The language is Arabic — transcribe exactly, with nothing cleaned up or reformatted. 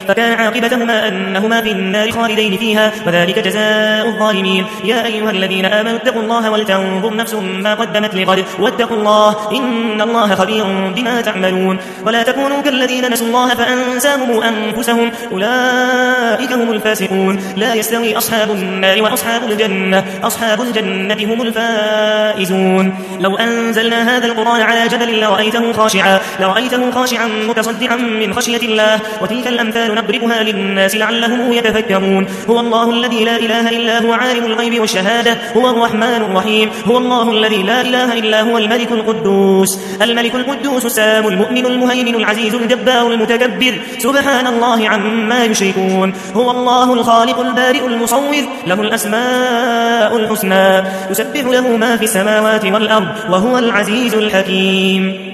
فكان عاقبتهما أنهما في النار خالدين فيها وذلك جزاء الظالمين. يا أيها الذين آمنوا اتقوا الله ولتنظر نفس ما قدمت لغد واتقوا الله إن الله خبير بما تعملون. ولا تكونوا كالذين نسوا الله فأنساهم أنفسهم أولئك هم الفاسقون. لا يستوي أصحاب النار وأصحاب الجنة أصحاب الجنة هم الفائزون. لو أنزلنا هذا القرآن على جبل لرأيته خاشعا لرأيته خاشعا متصدعا من خشية الله. وتلك الأمثال نضربها للناس لعلهم يتفكرون. هو الله الذي لا إله إلا هو عالم الغيب والشهادة هو الرحمن الرحيم. هو الله الذي لا إله إلا هو الملك القدوس الملك القدوس السلام المؤمن المهيمن العزيز الجبار المتكبر سبحان الله عما يشركون. هو الله الخالق البارئ المصور له الأسماء الحسنى يسبح له ما في السماوات والأرض وهو العزيز الحكيم.